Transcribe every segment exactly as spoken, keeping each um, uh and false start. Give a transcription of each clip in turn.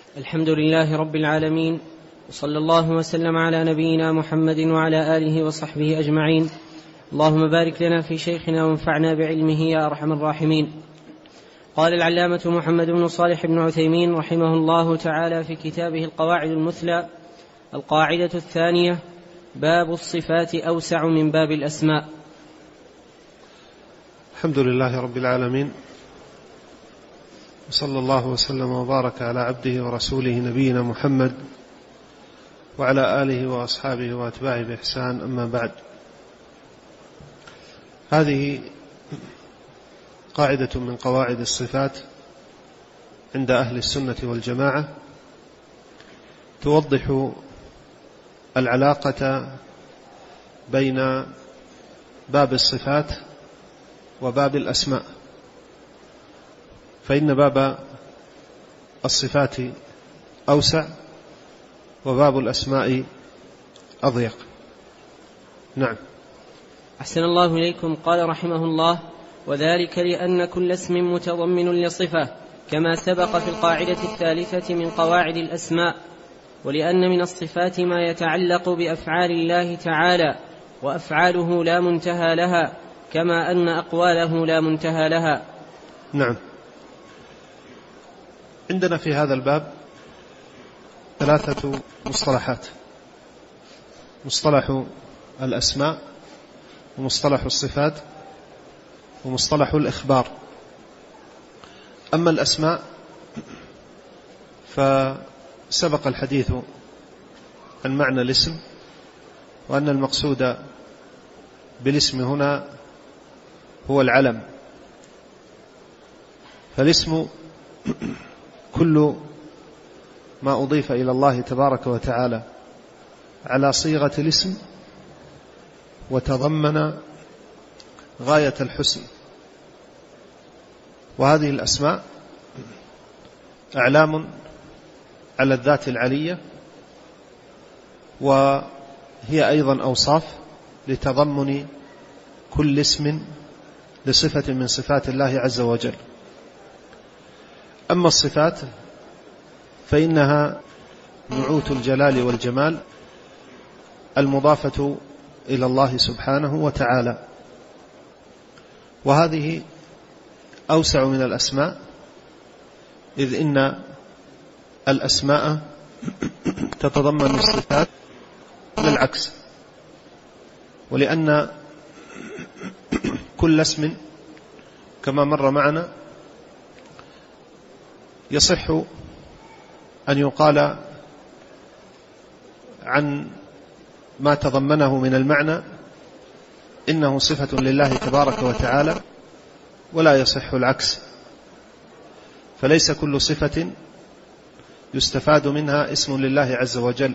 الحمد لله رب العالمين، وصلى الله وسلم على نبينا محمد وعلى آله وصحبه أجمعين. اللهم بارك لنا في شيخنا وانفعنا بعلمه يا أرحم الراحمين. قال العلامة محمد بن صالح بن عثيمين رحمه الله تعالى في كتابه القواعد المثلى: القاعدة الثانية: باب الصفات أوسع من باب الأسماء. الحمد لله رب العالمين، وصلى الله وسلم وبارك على عبده ورسوله نبينا محمد وعلى آله وأصحابه وأتباعه بإحسان. أما بعد، هذه قاعدة من قواعد الصفات عند أهل السنة والجماعة، توضح العلاقة بين باب الصفات وباب الأسماء، فإن باب الصفات أوسع وباب الأسماء أضيق. نعم. أحسن الله إليكم. قال رحمه الله: وذلك لأن كل اسم متضمن لصفة، كما سبق في القاعدة الثالثة من قواعد الأسماء، ولأن من الصفات ما يتعلق بأفعال الله تعالى، وأفعاله لا منتهى لها، كما أن أقواله لا منتهى لها. نعم. عندنا في هذا الباب ثلاثة مصطلحات: مصطلح الأسماء، ومصطلح الصفات، ومصطلح الإخبار. أما الأسماء فسبق الحديث عن معنى الاسم، وأن المقصود بالاسم هنا هو العلم. فالاسم كل ما أضيف إلى الله تبارك وتعالى على صيغة الاسم وتضمن غاية الحسن. وهذه الأسماء أعلام على الذات العلية، وهي أيضا أوصاف لتضمن كل اسم لصفة من صفات الله عز وجل. أما الصفات فإنها نعوت الجلال والجمال المضافة إلى الله سبحانه وتعالى، وهذه أوسع من الأسماء، إذ إن الأسماء تتضمن الصفات للعكس، ولأن كل اسم كما مر معنا يصح أن يقال عن ما تضمنه من المعنى إنه صفة لله تبارك وتعالى، ولا يصح العكس، فليس كل صفة يستفاد منها اسم لله عز وجل،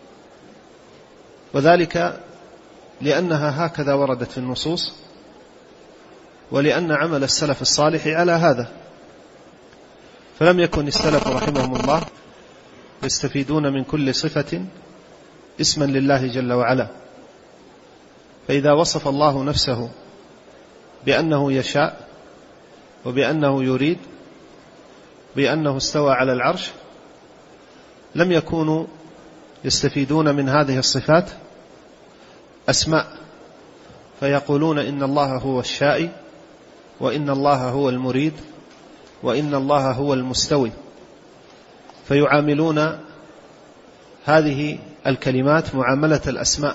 وذلك لأنها هكذا وردت في النصوص، ولأن عمل السلف الصالح على هذا. فلم يكن السلف رحمهم الله يستفيدون من كل صفة اسما لله جل وعلا، فإذا وصف الله نفسه بأنه يشاء، وبأنه يريد، بأنه استوى على العرش، لم يكونوا يستفيدون من هذه الصفات أسماء، فيقولون إن الله هو الشائي، وإن الله هو المريد، وإن الله هو المستوي، فيعاملون هذه الكلمات معاملة الأسماء،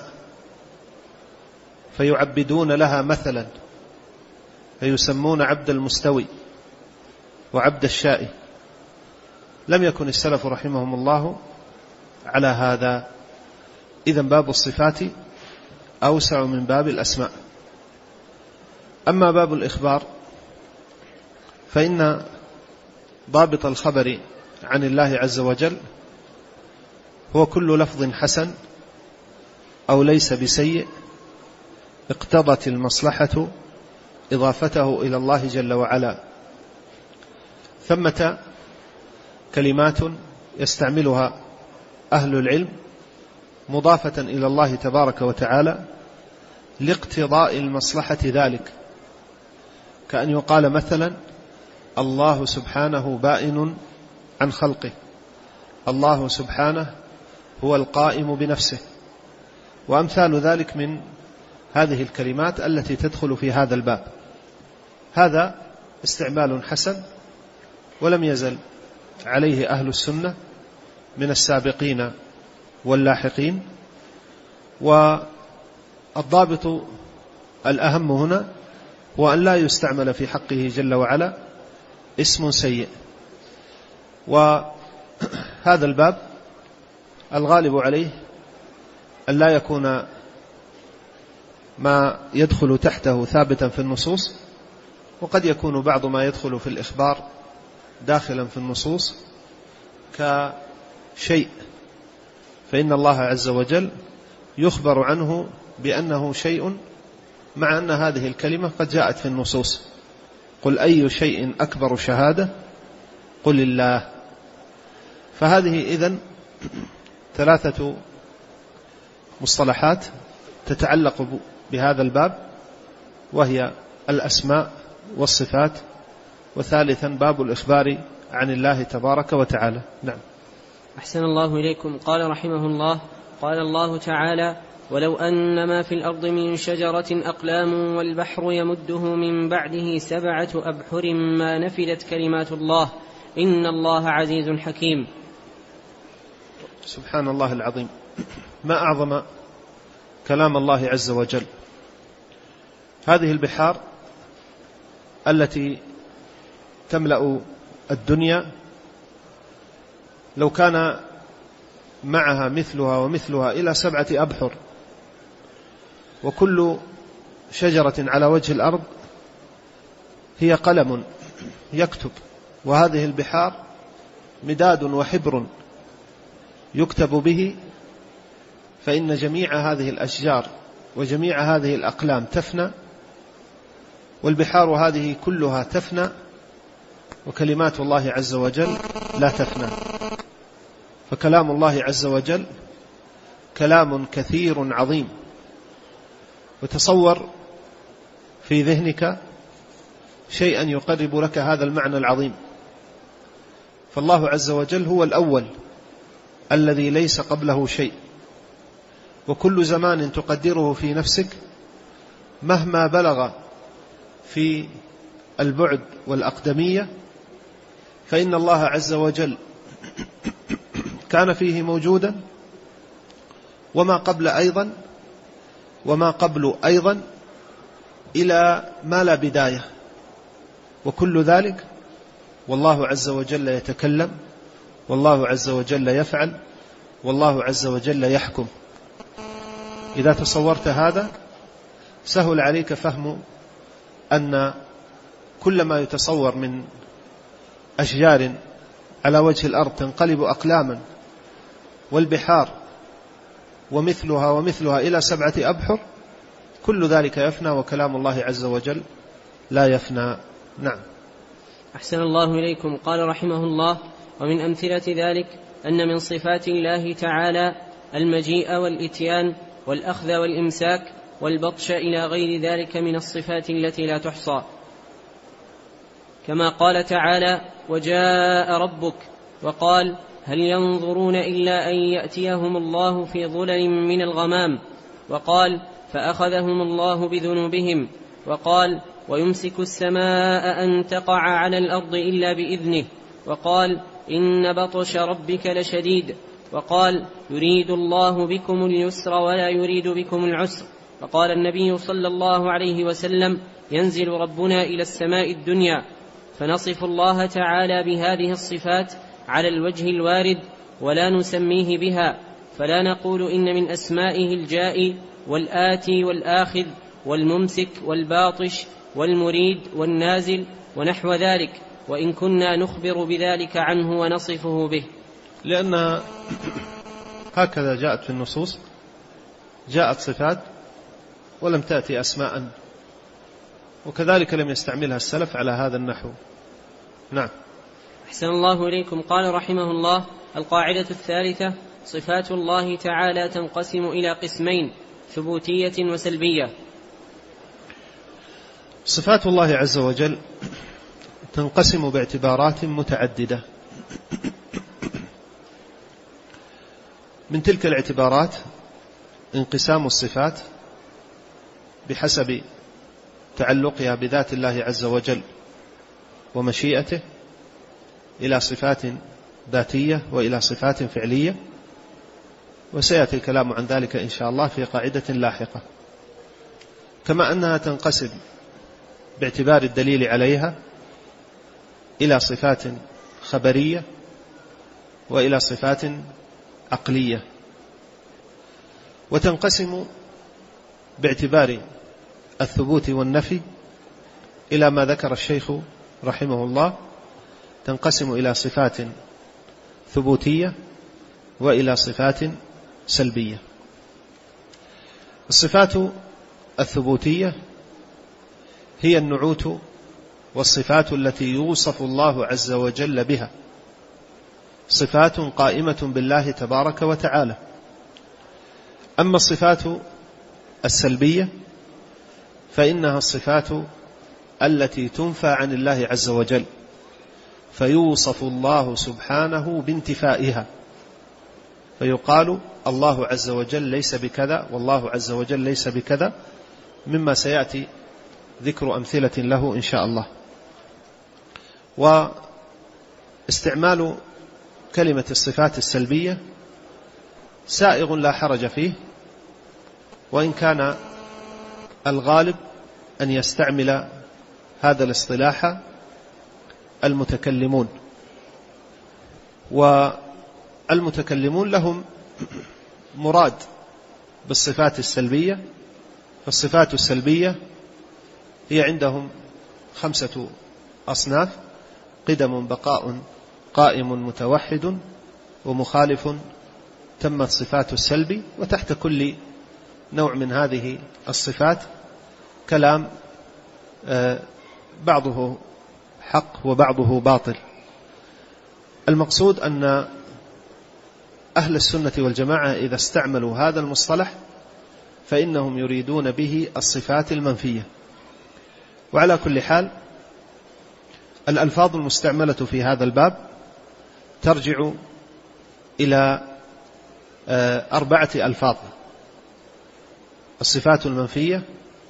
فيعبدون لها مثلا، فيسمون عبد المستوي وعبد الشائي. لم يكن السلف رحمهم الله على هذا. إذن باب الصفات أوسع من باب الأسماء. أما باب الإخبار فإن ضابط الخبر عن الله عز وجل هو كل لفظ حسن أو ليس بسيء اقتضت المصلحة إضافته إلى الله جل وعلا. ثمة كلمات يستعملها أهل العلم مضافة إلى الله تبارك وتعالى لاقتضاء المصلحة ذلك، كأن يقال مثلا: الله سبحانه بائن عن خلقه، الله سبحانه هو القائم بنفسه، وأمثال ذلك من هذه الكلمات التي تدخل في هذا الباب. هذا استعمال حسن، ولم يزل عليه أهل السنة من السابقين واللاحقين. والضابط الأهم هنا هو أن لا يستعمل في حقه جل وعلا اسم سيء. وهذا الباب الغالب عليه أن لا يكون ما يدخل تحته ثابتا في النصوص، وقد يكون بعض ما يدخل في الإخبار داخلا في النصوص كشيء، فإن الله عز وجل يخبر عنه بأنه شيء، مع أن هذه الكلمة قد جاءت في النصوص. قل أي شيء أكبر شهادة قل الله. فهذه إذن ثلاثة مصطلحات تتعلق بهذا الباب، وهي الأسماء والصفات، وثالثا باب الإخبار عن الله تبارك وتعالى. نعم. أحسن الله إليكم. قال رحمه الله: قال الله تعالى: ولو أن ما في الأرض من شجرة أقلام والبحر يمده من بعده سبعة أبحر ما نفدت كلمات الله إن الله عزيز حكيم. سبحان الله العظيم، ما أعظم كلام الله عز وجل. هذه البحار التي تملأ الدنيا لو كان معها مثلها ومثلها إلى سبعة أبحر، وكل شجرة على وجه الأرض هي قلم يكتب، وهذه البحار مداد وحبر يكتب به، فإن جميع هذه الأشجار وجميع هذه الأقلام تفنى، والبحار هذه كلها تفنى، وكلمات الله عز وجل لا تفنى. فكلام الله عز وجل كلام كثير عظيم. وتصور في ذهنك شيئا يقرب لك هذا المعنى العظيم. فالله عز وجل هو الأول الذي ليس قبله شيء، وكل زمان تقدره في نفسك مهما بلغ في البعد والأقدمية، فإن الله عز وجل كان فيه موجودا، وما قبل أيضا وما قبل أيضا إلى ما لا بداية، وكل ذلك والله عز وجل يتكلم، والله عز وجل يفعل، والله عز وجل يحكم. إذا تصورت هذا سهل عليك فهم أن كل ما يتصور من أشجار على وجه الأرض تنقلب أقلاما، والبحار ومثلها ومثلها إلى سبعة أبحر، كل ذلك يفنى، وكلام الله عز وجل لا يفنى. نعم. أحسن الله إليكم. قال رحمه الله: ومن أمثلة ذلك أن من صفات الله تعالى المجيء والإتيان والأخذ والإمساك والبطش إلى غير ذلك من الصفات التي لا تحصى، كما قال تعالى: وجاء ربك، وقال: هل ينظرون إلا أن يأتيهم الله في ظلل من الغمام، وقال: فأخذهم الله بذنوبهم، وقال: ويمسك السماء أن تقع على الأرض إلا بإذنه، وقال: إن بطش ربك لشديد، وقال: يريد الله بكم اليسر ولا يريد بكم العسر، وقال النبي صلى الله عليه وسلم: ينزل ربنا إلى السماء الدنيا. فنصف الله تعالى بهذه الصفات على الوجه الوارد ولا نسميه بها، فلا نقول إن من أسمائه الجائي والآتي والآخذ والممسك والباطش والمريد والنازل ونحو ذلك، وإن كنا نخبر بذلك عنه ونصفه به. لأن هكذا جاءت في النصوص، جاءت صفات ولم تأتي أسماء، وكذلك لم يستعملها السلف على هذا النحو. نعم. أحسن الله إليكم. قال رحمه الله: القاعدة الثالثة: صفات الله تعالى تنقسم إلى قسمين: ثبوتية وسلبية. صفات الله عز وجل تنقسم باعتبارات متعددة. من تلك الاعتبارات انقسام الصفات بحسب تعلقها بذات الله عز وجل ومشيئته إلى صفات ذاتية وإلى صفات فعلية، وسيأتي الكلام عن ذلك إن شاء الله في قاعدة لاحقة. كما أنها تنقسم باعتبار الدليل عليها إلى صفات خبرية وإلى صفات عقلية، وتنقسم باعتبار الثبوت والنفي إلى ما ذكر الشيخ رحمه الله، تنقسم إلى صفات ثبوتية وإلى صفات سلبية. الصفات الثبوتية هي النعوت والصفات التي يوصف الله عز وجل بها، صفات قائمة بالله تبارك وتعالى. أما الصفات السلبية فإنها الصفات التي تنفى عن الله عز وجل، فيوصف الله سبحانه بانتفائها، فيقال الله عز وجل ليس بكذا والله عز وجل ليس بكذا، مما سيأتي ذكر أمثلة له إن شاء الله. واستعمال كلمة الصفات السلبية سائغ لا حرج فيه، وإن كان الغالب أن يستعمل هذا الاصطلاح المتكلمون، والمتكلمون لهم مراد بالصفات السلبية. فالصفات السلبية هي عندهم خمسة أصناف: قدم، بقاء، قائم، متوحد، ومخالف تمت صفات السلب. وتحت كل نوع من هذه الصفات كلام بعضه حق وبعضه باطل. المقصود أن أهل السنة والجماعة إذا استعملوا هذا المصطلح فإنهم يريدون به الصفات المنفية. وعلى كل حال الألفاظ المستعملة في هذا الباب ترجع إلى أربعة ألفاظ: الصفات المنفية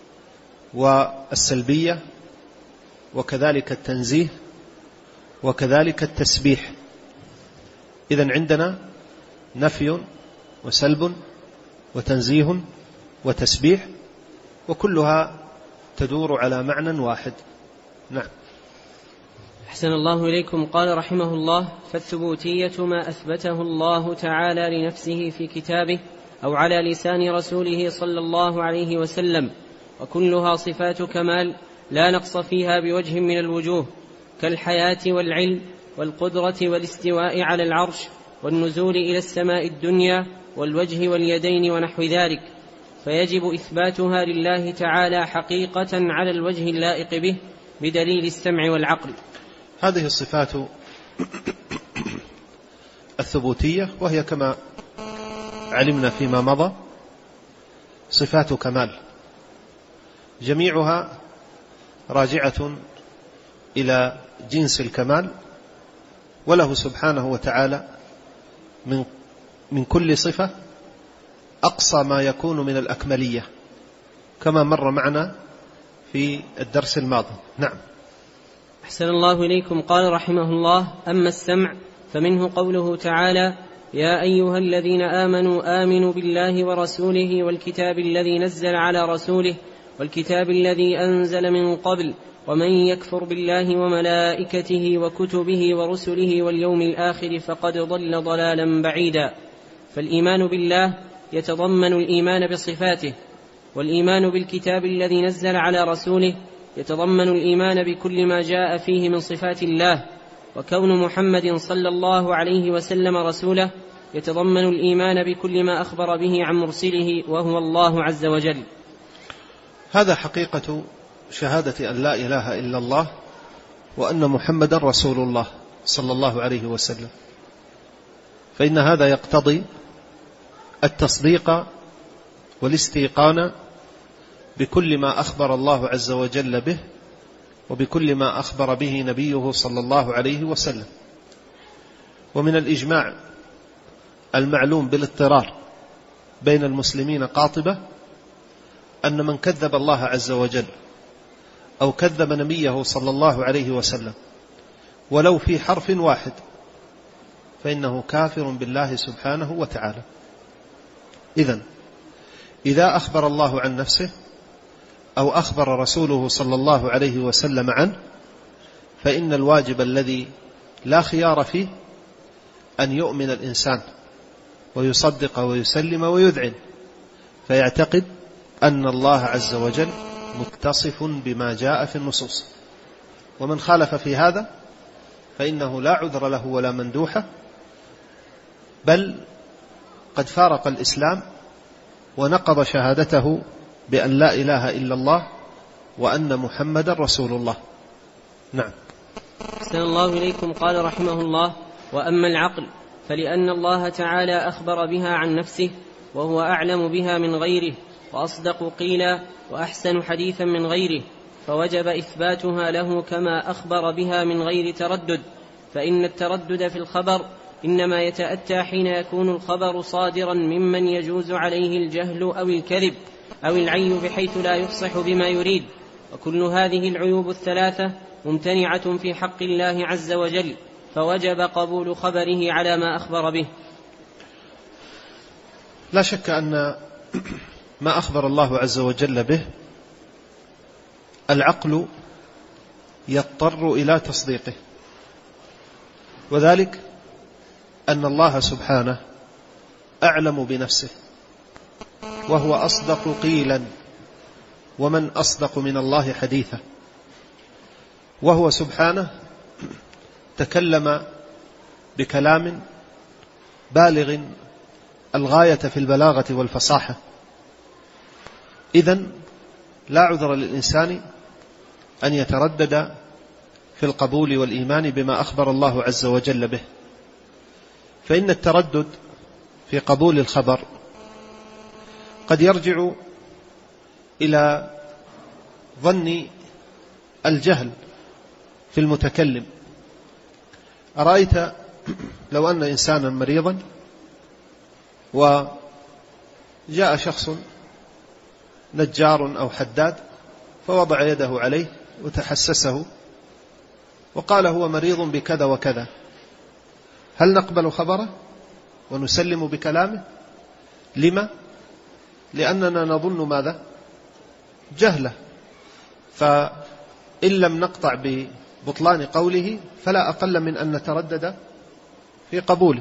والسلبية وكذلك التنزيه وكذلك التسبيح. إذن عندنا نفي وسلب وتنزيه وتسبيح، وكلها تدور على معنى واحد. نعم. أحسن الله إليكم. قال رحمه الله: فالثبوتية ما أثبته الله تعالى لنفسه في كتابه أو على لسان رسوله صلى الله عليه وسلم، وكلها صفات كمال لا نقص فيها بوجه من الوجوه، كالحياة والعلم والقدرة والاستواء على العرش والنزول إلى السماء الدنيا والوجه واليدين ونحو ذلك، فيجب إثباتها لله تعالى حقيقة على الوجه اللائق به بدليل السمع والعقل. هذه الصفات الثبوتية، وهي كما علمنا فيما مضى صفات كمال، جميعها راجعة إلى جنس الكمال، وله سبحانه وتعالى من من كل صفة أقصى ما يكون من الأكملية، كما مر معنا في الدرس الماضي. نعم. أحسن الله إليكم. قال رحمه الله: أما السمع فمنه قوله تعالى: يا أيها الذين آمنوا آمنوا بالله ورسوله والكتاب الذي نزل على رسوله والكتاب الذي أنزل من قبل، ومن يكفر بالله وملائكته وكتبه ورسله واليوم الآخر فقد ضل ضلالا بعيدا. فالإيمان بالله يتضمن الإيمان بصفاته، والإيمان بالكتاب الذي نزل على رسوله يتضمن الإيمان بكل ما جاء فيه من صفات الله، وكون محمد صلى الله عليه وسلم رسوله يتضمن الإيمان بكل ما أخبر به عن مرسله وهو الله عز وجل. هذا حقيقة شهادة أن لا إله إلا الله وأن محمد رسول الله صلى الله عليه وسلم، فإن هذا يقتضي التصديق والاستيقان بكل ما أخبر الله عز وجل به وبكل ما أخبر به نبيه صلى الله عليه وسلم. ومن الإجماع المعلوم بالاضطرار بين المسلمين قاطبة أن من كذب الله عز وجل أو كذب نبيه صلى الله عليه وسلم ولو في حرف واحد فإنه كافر بالله سبحانه وتعالى. إذن إذا أخبر الله عن نفسه أو أخبر رسوله صلى الله عليه وسلم عنه فإن الواجب الذي لا خيار فيه أن يؤمن الإنسان ويصدق ويسلم ويذعن، فيعتقد أن الله عز وجل متصف بما جاء في النصوص. ومن خالف في هذا فإنه لا عذر له ولا مندوحة، بل قد فارق الإسلام ونقض شهادته بأن لا إله إلا الله وأن محمد رسول الله. نعم. أحسن الله إليكم. قال رحمه الله: وأما العقل فلأن الله تعالى أخبر بها عن نفسه وهو أعلم بها من غيره وأصدق قيلا وأحسن حديثا من غيره، فوجب إثباتها له كما أخبر بها من غير تردد، فإن التردد في الخبر إنما يتأتى حين يكون الخبر صادرا ممن يجوز عليه الجهل أو الكذب أو العي بحيث لا يفصح بما يريد، وكل هذه العيوب الثلاثة ممتنعة في حق الله عز وجل، فوجب قبول خبره على ما أخبر به. لا شك أن ما أخبر الله عز وجل به العقل يضطر إلى تصديقه، وذلك أن الله سبحانه أعلم بنفسه وهو أصدق قيلا، ومن أصدق من الله حديثا، وهو سبحانه تكلم بكلام بالغ الغاية في البلاغة والفصاحة. إذن لا عذر للإنسان أن يتردد في القبول والإيمان بما أخبر الله عز وجل به، فإن التردد في قبول الخبر قد يرجع إلى ظن الجهل في المتكلم. أرأيت لو أن إنسانا مريضا وجاء شخص نجار أو حداد فوضع يده عليه وتحسسه وقال هو مريض بكذا وكذا، هل نقبل خبره ونسلم بكلامه؟ لما؟ لأننا نظن ماذا؟ جهله، فإن لم نقطع ببطلان قوله فلا أقل من أن نتردد في قبوله.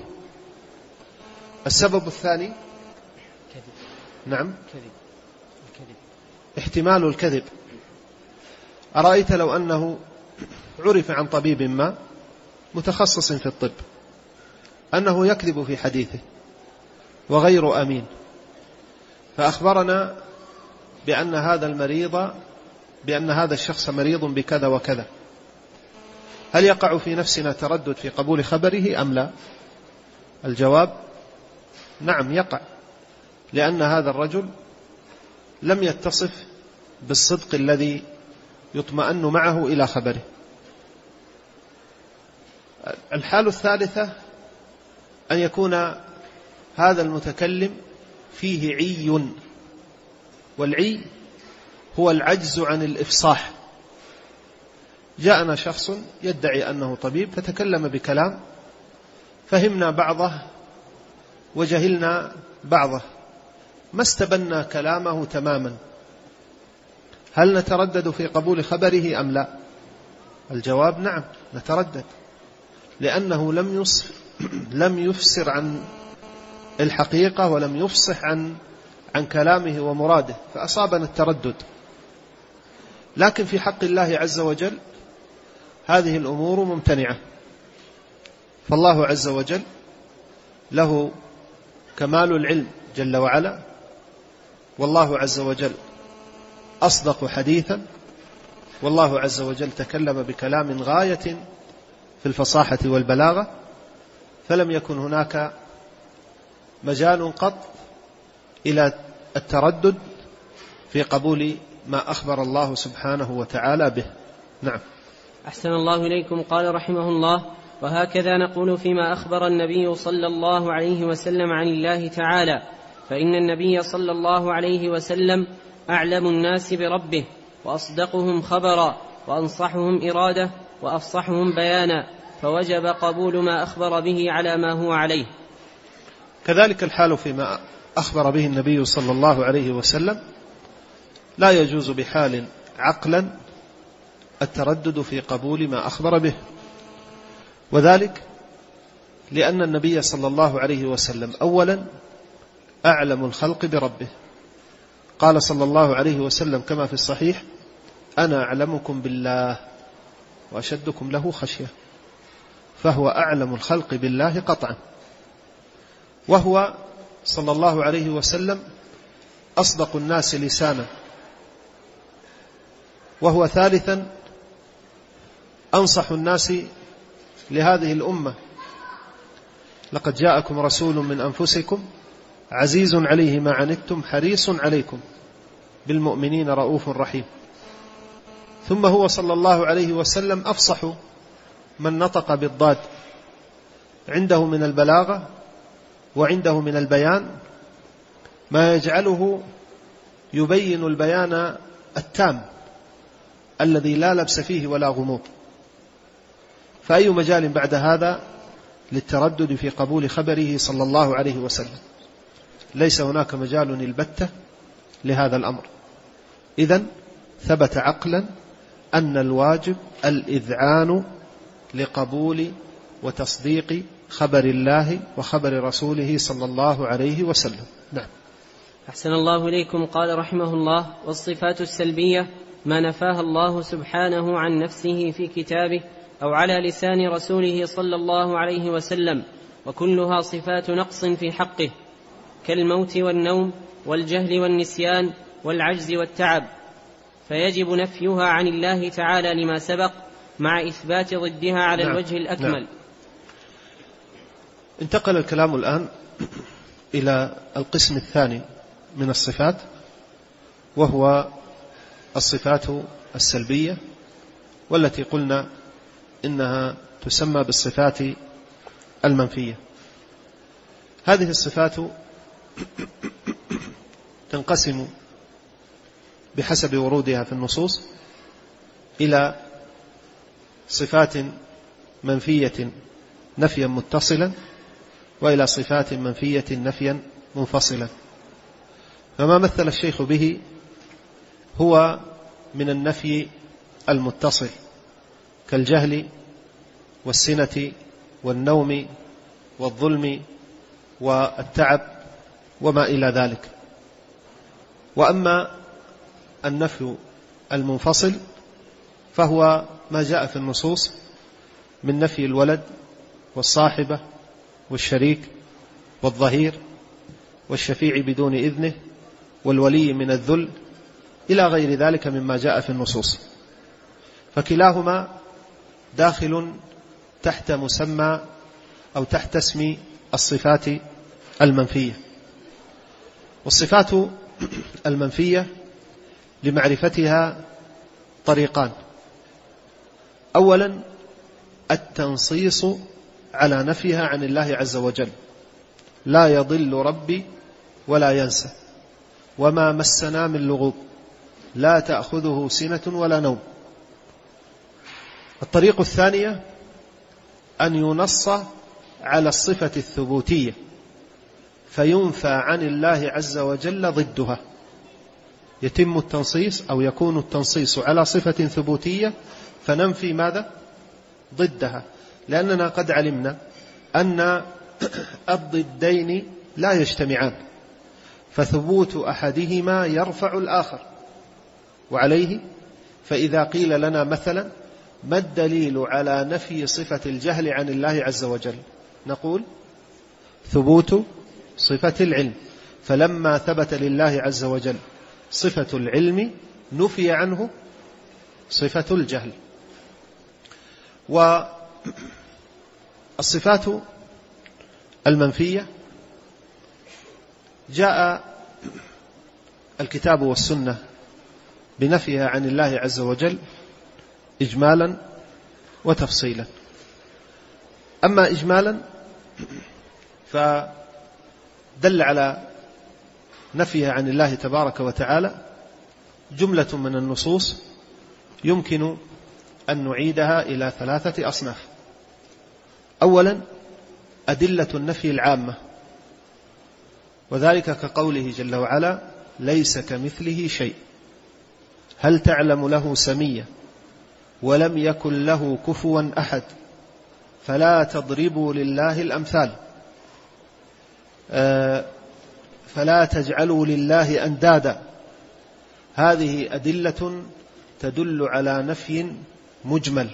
السبب الثاني كذب. نعم كذب. الكذب. احتمال الكذب. أرأيت لو أنه عرف عن طبيب ما متخصص في الطب أنه يكذب في حديثه وغير أمين، فأخبرنا بأن هذا المريض بأن هذا الشخص مريض بكذا وكذا، هل يقع في نفسنا تردد في قبول خبره أم لا؟ الجواب نعم يقع، لأن هذا الرجل لم يتصف بالصدق الذي يطمئن معه إلى خبره. الحالة الثالثة أن يكون هذا المتكلم فيه عي، والعي هو العجز عن الإفصاح. جاءنا شخص يدعي أنه طبيب فتكلم بكلام فهمنا بعضه وجهلنا بعضه، ما استبنا كلامه تماما، هل نتردد في قبول خبره أم لا؟ الجواب نعم نتردد، لأنه لم يصف لم يفسر عن الحقيقة ولم يفصح عن عن كلامه ومراده، فأصابنا التردد. لكن في حق الله عز وجل هذه الأمور ممتنعة، فالله عز وجل له كمال العلم جل وعلا، والله عز وجل أصدق حديثا، والله عز وجل تكلم بكلام غاية في الفصاحة والبلاغة، فلم يكن هناك مجال قط إلى التردد في قبول ما أخبر الله سبحانه وتعالى به. نعم. أحسن الله إليكم. قال رحمه الله: وهكذا نقول فيما أخبر النبي صلى الله عليه وسلم عن الله تعالى، فإن النبي صلى الله عليه وسلم أعلم الناس بربه وأصدقهم خبرا وأنصحهم إرادة وأفصحهم بيانا، فوجب قبول ما أخبر به على ما هو عليه. كذلك الحال فيما أخبر به النبي صلى الله عليه وسلم، لا يجوز بحال عقلا التردد في قبول ما أخبر به، وذلك لأن النبي صلى الله عليه وسلم أولا أعلم الخلق بربه، قال صلى الله عليه وسلم كما في الصحيح: أنا أعلمكم بالله وأشدكم له خشية، فهو أعلم الخلق بالله قطعا، وهو صلى الله عليه وسلم أصدق الناس لسانا، وهو ثالثا أنصح الناس لهذه الأمة: لقد جاءكم رسول من أنفسكم عزيز عليه ما عنتم حريص عليكم بالمؤمنين رؤوف رحيم. ثم هو صلى الله عليه وسلم أفصح من نطق بالضاد، عنده من البلاغة وعنده من البيان ما يجعله يبين البيان التام الذي لا لبس فيه ولا غموض، فأي مجال بعد هذا للتردد في قبول خبره صلى الله عليه وسلم؟ ليس هناك مجال البتة لهذا الأمر. إذن ثبت عقلا أن الواجب الإذعان لقبول وتصديق خبر الله وخبر رسوله صلى الله عليه وسلم. نعم. أحسن الله إليكم. قال رحمه الله: والصفات السلبية ما نفاها الله سبحانه عن نفسه في كتابه أو على لسان رسوله صلى الله عليه وسلم، وكلها صفات نقص في حقه، كالموت والنوم والجهل والنسيان والعجز والتعب، فيجب نفيها عن الله تعالى لما سبق مع إثبات ضدها على نعم. الوجه الأكمل. نعم. انتقل الكلام الآن إلى القسم الثاني من الصفات، وهو الصفات السلبية، والتي قلنا إنها تسمى بالصفات المنفية. هذه الصفات تنقسم بحسب ورودها في النصوص إلى صفات منفية نفيا متصلا، وإلى صفات منفية نفيا منفصلا. فما مثل الشيخ به هو من النفي المتصل، كالجهل والسنة والنوم والظلم والتعب وما إلى ذلك. وأما النفي المنفصل فهو ما جاء في النصوص من نفي الولد والصاحبة والشريك والظهير والشفيع بدون إذنه والولي من الذل إلى غير ذلك مما جاء في النصوص، فكلاهما داخل تحت مسمى أو تحت اسم الصفات المنفية. والصفات المنفية لمعرفتها طريقان: أولا التنصيص على نفيها عن الله عز وجل: لا يضل ربي ولا ينسى، وما مسنا من لغوب، لا تأخذه سنة ولا نوم. الطريق الثانية أن ينص على الصفة الثبوتية فينفى عن الله عز وجل ضدها، يتم التنصيص أو يكون التنصيص على صفة ثبوتية فننفي ماذا؟ ضدها، لأننا قد علمنا أن الضدين لا يجتمعان، فثبوت أحدهما يرفع الآخر، وعليه فإذا قيل لنا مثلا ما الدليل على نفي صفة الجهل عن الله عز وجل؟ نقول ثبوت صفة العلم، فلما ثبت لله عز وجل صفة العلم نفي عنه صفة الجهل. والصفات المنفية جاء الكتاب والسنة بنفيها عن الله عز وجل إجمالا وتفصيلا. أما إجمالا فدل على نفيها عن الله تبارك وتعالى جملة من النصوص يمكن أن نعيدها إلى ثلاثة أصناف. أولا أدلة النفي العامة، وذلك كقوله جل وعلا ليس كمثله شيء، هل تعلم له سميا، ولم يكن له كفوا أحد، فلا تضربوا لله الأمثال، فلا تجعلوا لله أندادا. هذه أدلة تدل على نفي مجمل.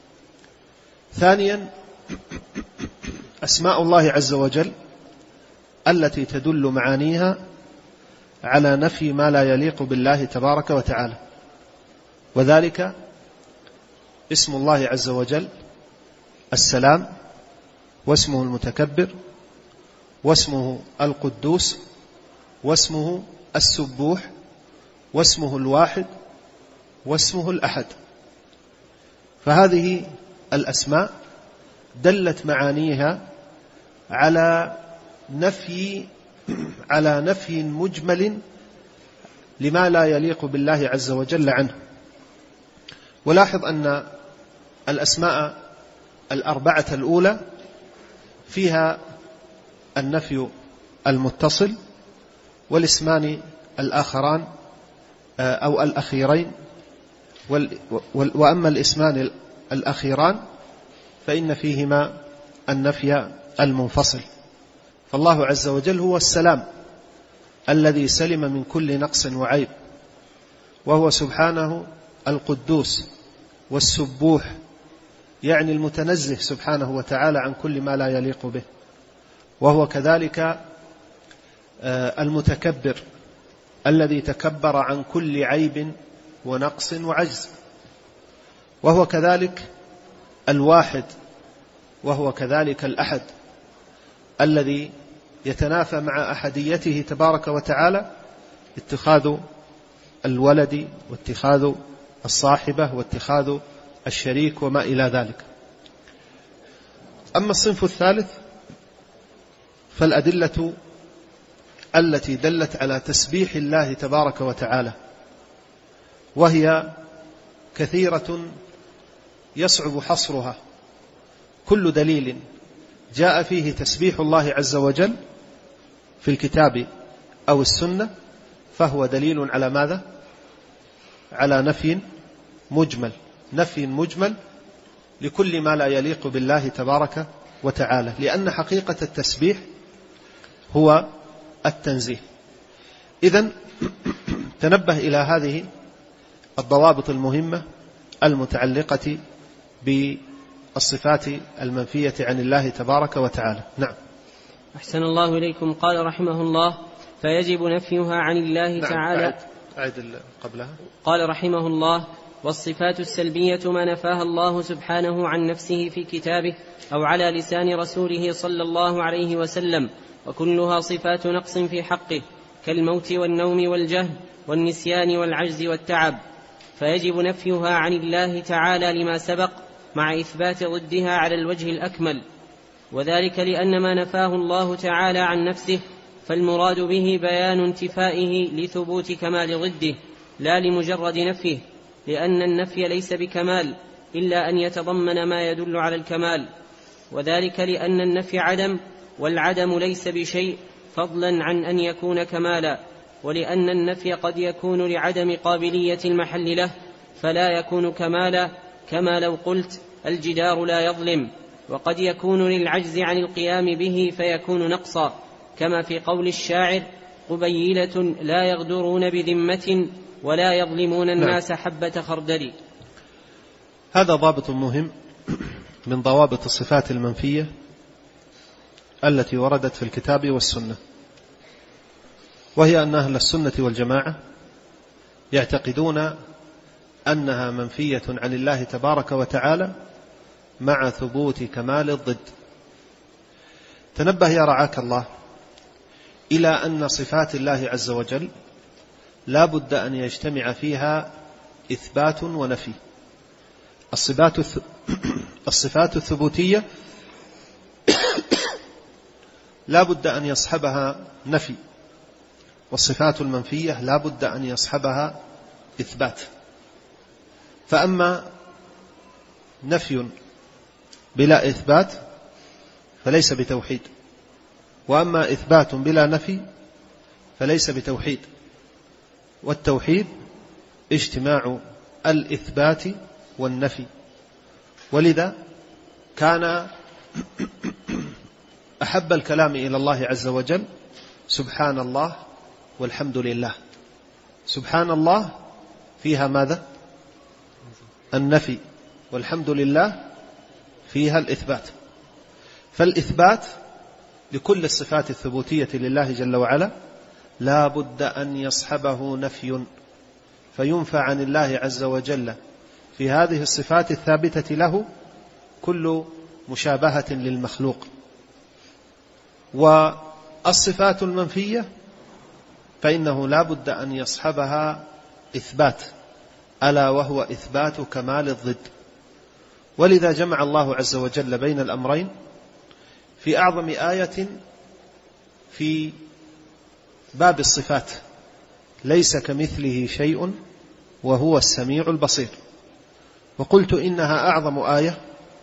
ثانيا أسماء الله عز وجل التي تدل معانيها على نفي ما لا يليق بالله تبارك وتعالى، وذلك اسم الله عز وجل السلام، واسمه المتكبر، واسمه القدوس، واسمه السبوح، واسمه الواحد، واسمه الأحد. فهذه الأسماء دلت معانيها على نفي على نفي مجمل لما لا يليق بالله عز وجل عنه. ولاحظ أن الأسماء الأربعة الأولى فيها النفي المتصل، والاسمان الآخران أو الأخيرين، وأما الاسمان الأخيران فإن فيهما النفي المنفصل. فالله عز وجل هو السلام الذي سلم من كل نقص وعيب، وهو سبحانه القدوس والسبوح، يعني المتنزه سبحانه وتعالى عن كل ما لا يليق به، وهو كذلك المتكبر الذي تكبر عن كل عيب ونقص وعجز، وهو كذلك الواحد، وهو كذلك الأحد الذي يتنافى مع أحديته تبارك وتعالى اتخاذ الولد واتخاذ الصاحبة واتخاذ الشريك وما إلى ذلك. أما الصنف الثالث فالأدلة التي دلت على تسبيح الله تبارك وتعالى، وهي كثيرة يصعب حصرها. كل دليل جاء فيه تسبيح الله عز وجل في الكتاب أو السنة فهو دليل على ماذا؟ على نفي مجمل، نفي مجمل لكل ما لا يليق بالله تبارك وتعالى، لأن حقيقة التسبيح هو التنزيه. إذن تنبه إلى هذه الضوابط المهمة المتعلقة بالصفات المنفية عن الله تبارك وتعالى. نعم. أحسن الله إليكم. قال رحمه الله فيجب نفيها عن الله نعم. تعالى. أعد قبلها. قال رحمه الله والصفات السلبية ما نفاها الله سبحانه عن نفسه في كتابه أو على لسان رسوله صلى الله عليه وسلم، وكلها صفات نقص في حقه كالموت والنوم والجهل والنسيان والعجز والتعب، فيجب نفيها عن الله تعالى لما سبق مع إثبات ضدها على الوجه الأكمل، وذلك لأن ما نفاه الله تعالى عن نفسه فالمراد به بيان انتفائه لثبوت كمال ضده لا لمجرد نفيه، لأن النفي ليس بكمال إلا أن يتضمن ما يدل على الكمال، وذلك لأن النفي عدم، والعدم ليس بشيء فضلا عن أن يكون كمالا، ولأن النفي قد يكون لعدم قابلية المحل له فلا يكون كمالا، كما لو قلت الجدار لا يظلم، وقد يكون للعجز عن القيام به فيكون نقصا، كما في قول الشاعر قبيلة لا يغدرون بذمة ولا يظلمون الناس حبة خردل. هذا ضابط مهم من ضوابط الصفات المنفية التي وردت في الكتاب والسنة، وهي أن أهل السنة والجماعة يعتقدون أنها منفية عن الله تبارك وتعالى مع ثبوت كمال الضد. تنبه يا رعاك الله إلى أن صفات الله عز وجل لا بد أن يجتمع فيها إثبات ونفي. الصفات الصفات الثبوتية لا بد أن يصحبها نفي، والصفات المنفية لا بد أن يصحبها إثبات. فأما نفي بلا إثبات فليس بتوحيد، وأما إثبات بلا نفي فليس بتوحيد. والتوحيد اجتماع الإثبات والنفي. ولذا كان أحب الكلام إلى الله عز وجل سبحان الله والحمد لله. سبحان الله فيها ماذا؟ النفي، والحمد لله فيها الإثبات. فالإثبات لكل الصفات الثبوتية لله جل وعلا لا بد أن يصحبه نفي، فينفى عن الله عز وجل في هذه الصفات الثابتة له كل مشابهة للمخلوق. والصفات المنفية فإنه لا بد أن يصحبها إثبات، ألا وهو إثبات كمال الضد. ولذا جمع الله عز وجل بين الأمرين في أعظم آية في باب الصفات: ليس كمثله شيء وهو السميع البصير. وقلت إنها أعظم آية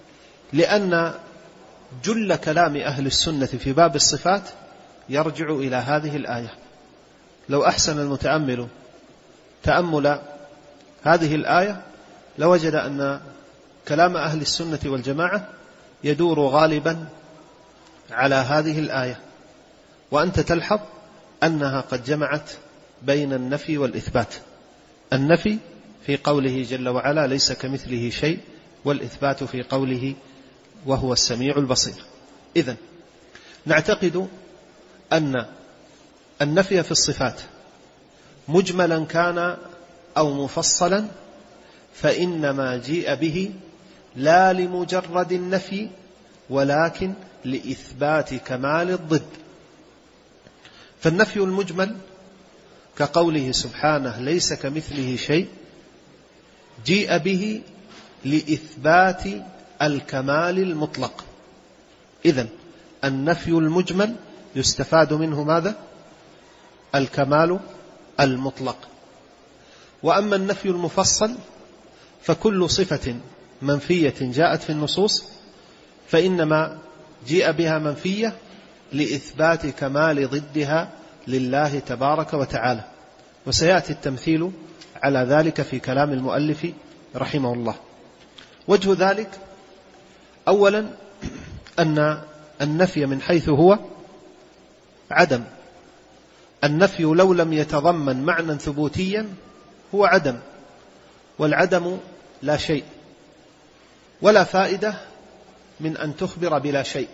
لأن جل كلام أهل السنة في باب الصفات يرجع إلى هذه الآية. لو أحسن المتأمل تأمل هذه الآية لوجد أن كلام أهل السنة والجماعة يدور غالبا على هذه الآية، وأنت تلحظ أنها قد جمعت بين النفي والإثبات. النفي في قوله جل وعلا ليس كمثله شيء، والإثبات في قوله وهو السميع البصير. إذن نعتقد أن النفي في الصفات مجملا كان أو مفصلا فإنما جيء به لا لمجرد النفي ولكن لإثبات كمال الضد. فالنفي المجمل كقوله سبحانه ليس كمثله شيء جيء به لإثبات الكمال المطلق. إذن النفي المجمل يستفاد منه ماذا؟ الكمال المطلق. وأما النفي المفصل فكل صفة منفية جاءت في النصوص فإنما جيء بها منفية لإثبات كمال ضدها لله تبارك وتعالى. وسيأتي التمثيل على ذلك في كلام المؤلف رحمه الله. وجه ذلك أولا أن النفي من حيث هو عدم. النفي لو لم يتضمن معنى ثبوتيا هو عدم، والعدم لا شيء، ولا فائدة من أن تخبر بلا شيء،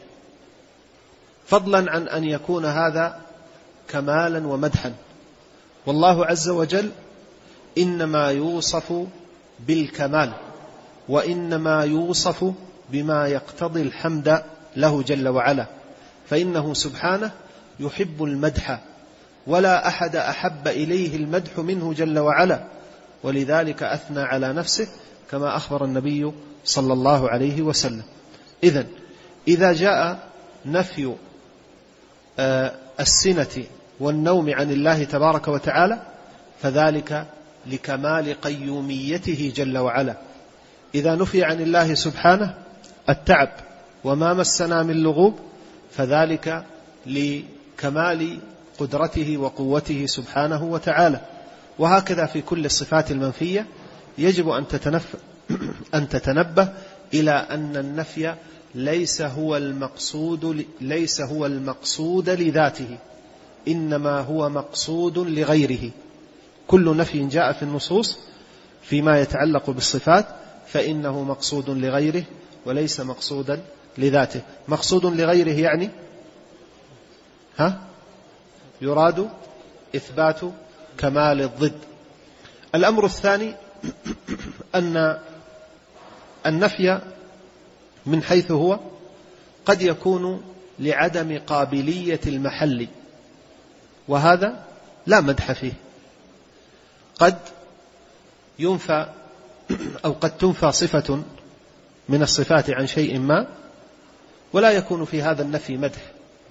فضلا عن أن يكون هذا كمالا ومدحا. والله عز وجل إنما يوصف بالكمال، وإنما يوصف بما يقتضي الحمد له جل وعلا، فإنه سبحانه يحب المدح، ولا أحد أحب إليه المدح منه جل وعلا، ولذلك أثنى على نفسه كما أخبر النبي صلى الله عليه وسلم. إذن إذا جاء نفي السنة والنوم عن الله تبارك وتعالى فذلك لكمال قيوميته جل وعلا. إذا نفي عن الله سبحانه التعب وما مسنا من لغوب فذلك لكمال قدرته وقوته سبحانه وتعالى. وهكذا في كل الصفات المنفية يجب أن تتنف... أن تتنبه إلى أن النفي ليس هو المقصود ليس هو المقصود لذاته، إنما هو مقصود لغيره. كل نفي جاء في النصوص فيما يتعلق بالصفات فإنه مقصود لغيره وليس مقصودا لذاته. مقصود لغيره يعني ها يراد إثبات كمال الضد. الأمر الثاني أن النفي من حيث هو قد يكون لعدم قابلية المحل، وهذا لا مدح فيه. قد ينفى أو قد تنفى صفة من الصفات عن شيء ما ولا يكون في هذا النفي مدح،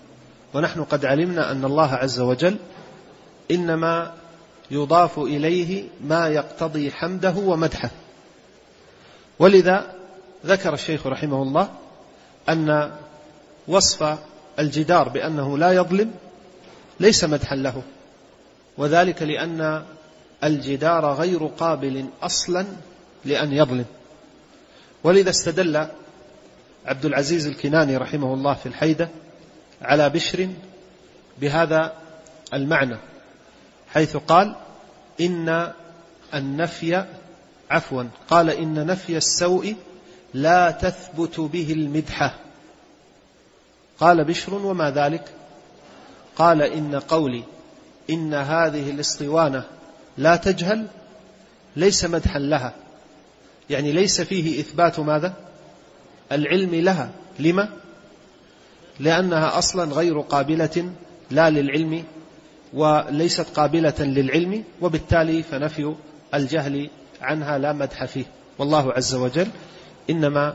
ونحن قد علمنا أن الله عز وجل إنما يضاف إليه ما يقتضي حمده ومدحه. ولذا ذكر الشيخ رحمه الله أن وصف الجدار بأنه لا يظلم ليس مدحا له، وذلك لأن الجدار غير قابل أصلا لأن يظلم. ولذا استدل عبد العزيز الكناني رحمه الله في الحيدة على بشر بهذا المعنى، حيث قال إن النفي عفوا قال إن نفي السوء لا تثبت به المدحة. قال بشر وما ذلك؟ قال إن قولي إن هذه الاسطوانة لا تجهل ليس مدحا لها، يعني ليس فيه إثبات ماذا؟ العلم لها. لما؟ لأنها أصلا غير قابلة لا للعلم وليست قابلة للعلم، وبالتالي فنفي الجهل عنها لا مدح فيه. والله عز وجل إنما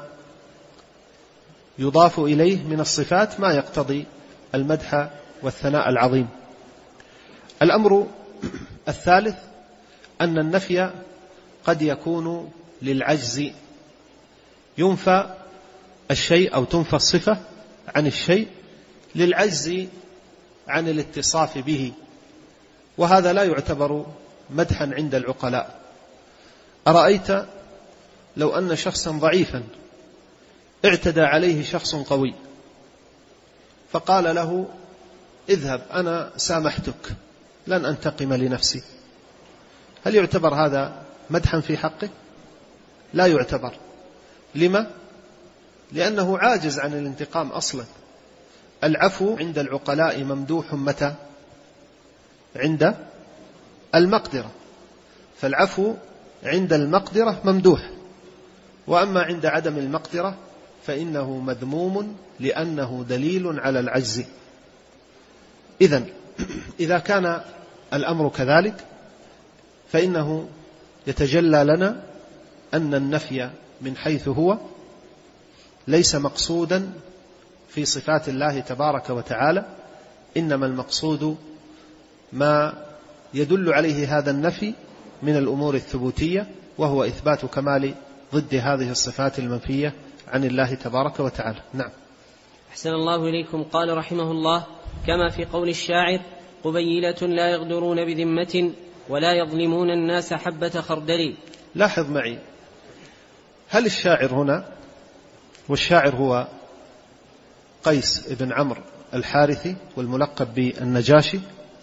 يضاف إليه من الصفات ما يقتضي المدح والثناء العظيم. الأمر الثالث أن النفي قد يكون للعجز، ينفى الشيء أو تنفى الصفة عن الشيء للعجز عن الاتصاف به، وهذا لا يعتبر مدحا عند العقلاء. أرأيت لو أن شخصا ضعيفا اعتدى عليه شخص قوي فقال له اذهب أنا سامحتك لن أنتقم لنفسي، هل يعتبر هذا مدحا في حقه؟ لا يعتبر. لما؟ لأنه عاجز عن الانتقام أصلا. العفو عند العقلاء ممدوح متى؟ عند المقدرة، فالعفو عند المقدرة ممدوح، وأما عند عدم المقدرة فإنه مذموم لأنه دليل على العجز. إذن إذا كان الأمر كذلك فإنه يتجلى لنا أن النفي من حيث هو ليس مقصودا في صفات الله تبارك وتعالى، إنما المقصود ما يدل عليه هذا النفي من الأمور الثبوتية، وهو إثبات كمال ضد هذه الصفات المنفية عن الله تبارك وتعالى. نعم. أحسن الله إليكم. قال رحمه الله: كما في قول الشاعر: قبيلة لا يغدرون بذمة ولا يظلمون الناس حبة خردل. لاحظ معي، هل الشاعر هنا، والشاعر هو قيس بن عمرو الحارثي والملقب بالنجاشي،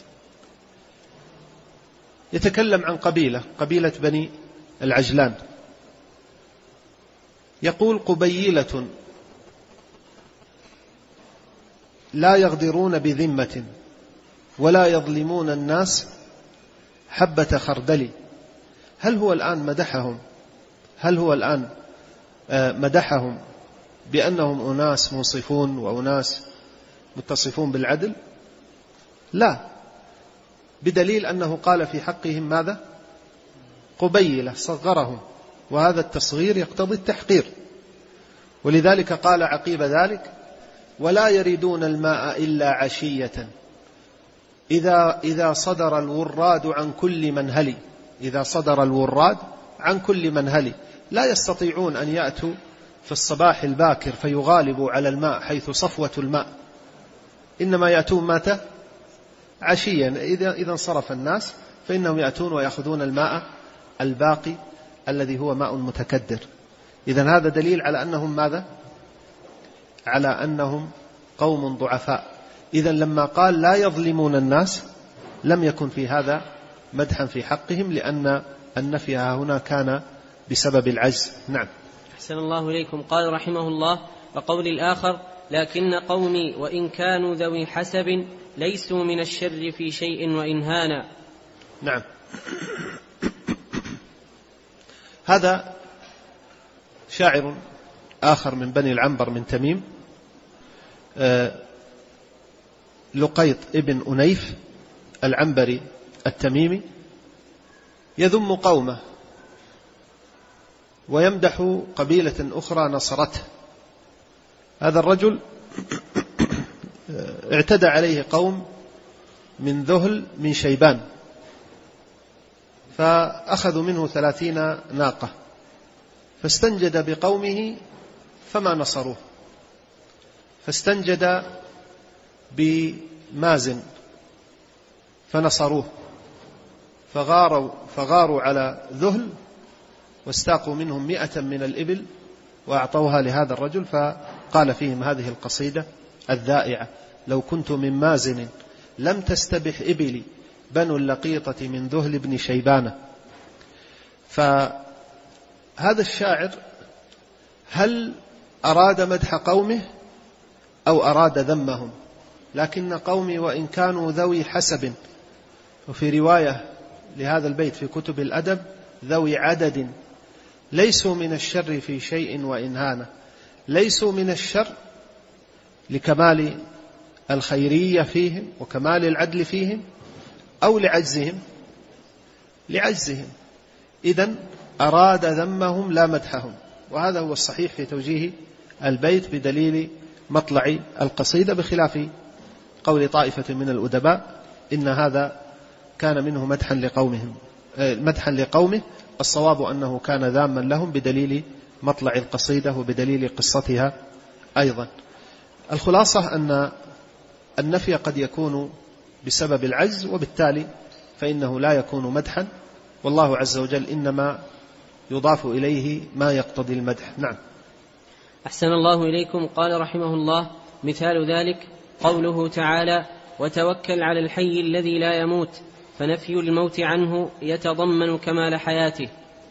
يتكلم عن قبيلة قبيلة بني العجلان، يقول: قبيلة لا يغدرون بذمة ولا يظلمون الناس حبة خردل. هل هو الآن مدحهم هل هو الآن مدحهم بأنهم أناس منصفون وأناس متصفون بالعدل؟ لا، بدليل أنه قال في حقهم ماذا؟ قبيلة، صغرهم، وهذا التصغير يقتضي التحقير. ولذلك قال عقيب ذلك: ولا يردون الماء إلا عشية إذا, إذا صدر الوراد عن كل منهل. إذا صدر الوراد عن كل منهل، لا يستطيعون أن يأتوا في الصباح الباكر فيغالبوا على الماء حيث صفوة الماء، إنما يأتون متى؟ عشيا، إذا, إذا انصرف الناس فإنهم يأتون ويأخذون الماء الباقي الذي هو ماء متكدر. إذن هذا دليل على أنهم ماذا؟ على أنهم قوم ضعفاء. إذن لما قال لا يظلمون الناس لم يكن في هذا مدحا في حقهم، لأن النفي هنا كان بسبب العجز. نعم. أحسن الله إليكم. قال رحمه الله: وقول الآخر: لكن قومي وإن كانوا ذوي حسب ليسوا من الشر في شيء وإن هانا. نعم. هذا شاعر آخر من بني العنبر من تميم، لقيط ابن أنيف العنبري التميمي، يذم قومه ويمدح قبيلة أخرى نصرته. هذا الرجل اعتدى عليه قوم من ذهل من شيبان، فأخذوا منه ثلاثين ناقة، فاستنجد بقومه فما نصروه، فاستنجد بمازن فنصروه، فغاروا, فغاروا على ذهل واستاقوا منهم مئة من الإبل وأعطوها لهذا الرجل، فقال فيهم هذه القصيدة الذائعة: لو كنت من مازن لم تستبح إبلي بنو اللقيطة من ذهل بن شيبانة. فهذا الشاعر هل أراد مدح قومه أو أراد ذمهم؟ لكن قومي وإن كانوا ذوي حسب، وفي رواية لهذا البيت في كتب الأدب ذوي عدد، ليسوا من الشر في شيء وإن هان. ليسوا من الشر لكمال الخيرية فيهم وكمال العدل فيهم، أو لعجزهم لعجزهم إذن أراد ذمهم لا مدحهم، وهذا هو الصحيح في توجيه البيت بدليل مطلع القصيدة، بخلاف قول طائفة من الأدباء إن هذا كان منه مدحا لقومهم مدحا لقومه. الصواب أنه كان ذاما لهم بدليل مطلع القصيدة وبدليل قصتها أيضا. الخلاصة أن النفي قد يكون بسبب العجز، وبالتالي فإنه لا يكون مدحا، والله عز وجل إنما يضاف إليه ما يقتضي المدح. نعم. أحسن الله إليكم. قال رحمه الله: مثال ذلك قوله تعالى: وتوكل على الحي الذي لا يموت، فنفي الموت عنه يتضمن كمال حياته.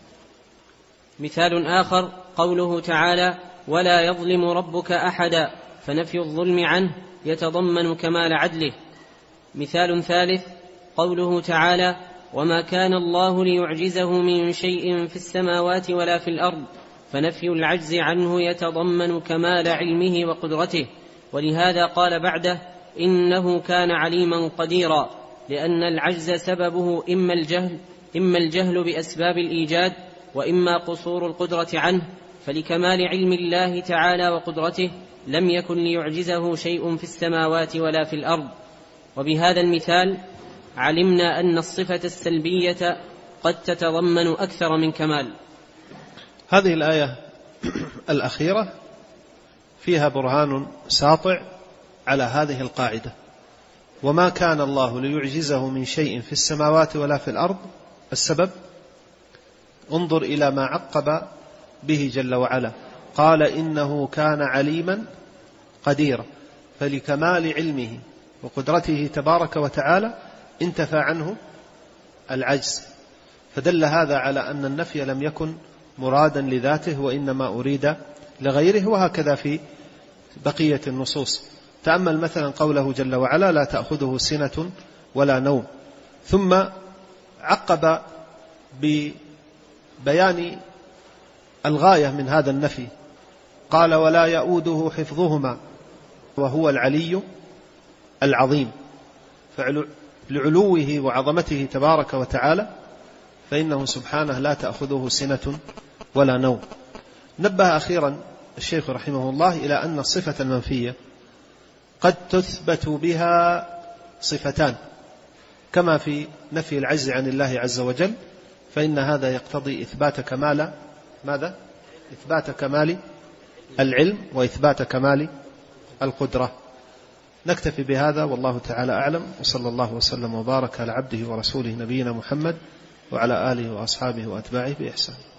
مثال آخر قوله تعالى: ولا يظلم ربك أحدا، فنفي الظلم عنه يتضمن كمال عدله. مثال ثالث قوله تعالى: وما كان الله ليعجزه من شيء في السماوات ولا في الأرض، فنفي العجز عنه يتضمن كمال علمه وقدرته. ولهذا قال بعده: إنه كان عليما قديرا، لأن العجز سببه إما الجهل إما الجهل بأسباب الإيجاد، وإما قصور القدرة عنه، فلكمال علم الله تعالى وقدرته لم يكن ليعجزه شيء في السماوات ولا في الأرض. وبهذا المثال علمنا أن الصفة السلبية قد تتضمن أكثر من كمال. هذه الآية الأخيرة فيها برهان ساطع على هذه القاعدة: وما كان الله ليعجزه من شيء في السماوات ولا في الأرض. السبب: انظر إلى ما عقب به جل وعلا، قال: إنه كان عليما قديرا، فلكمال علمه وقدرته تبارك وتعالى انتفى عنه العجز، فدل هذا على أن النفي لم يكن مرادا لذاته وإنما أريد لغيره. وهكذا في بقية النصوص. تأمل مثلا قوله جل وعلا: لا تأخذه سنة ولا نوم، ثم عقب ببيان الغاية من هذا النفي، قال: ولا يؤوده حفظهما وهو العلي العظيم. فلعلوه وعظمته تبارك وتعالى فإنه سبحانه لا تأخذه سنة ولا نوم. نبه أخيرا الشيخ رحمه الله إلى أن الصفة المنفية قد تثبت بها صفتان، كما في نفي العجز عن الله عز وجل، فإن هذا يقتضي إثبات كمال ماذا؟ إثبات كمال العلم وإثبات كمال القدرة. نكتفي بهذا والله تعالى أعلم، وصلى الله وسلم وبارك على عبده ورسوله نبينا محمد وعلى آله وأصحابه وأتباعه بإحسان.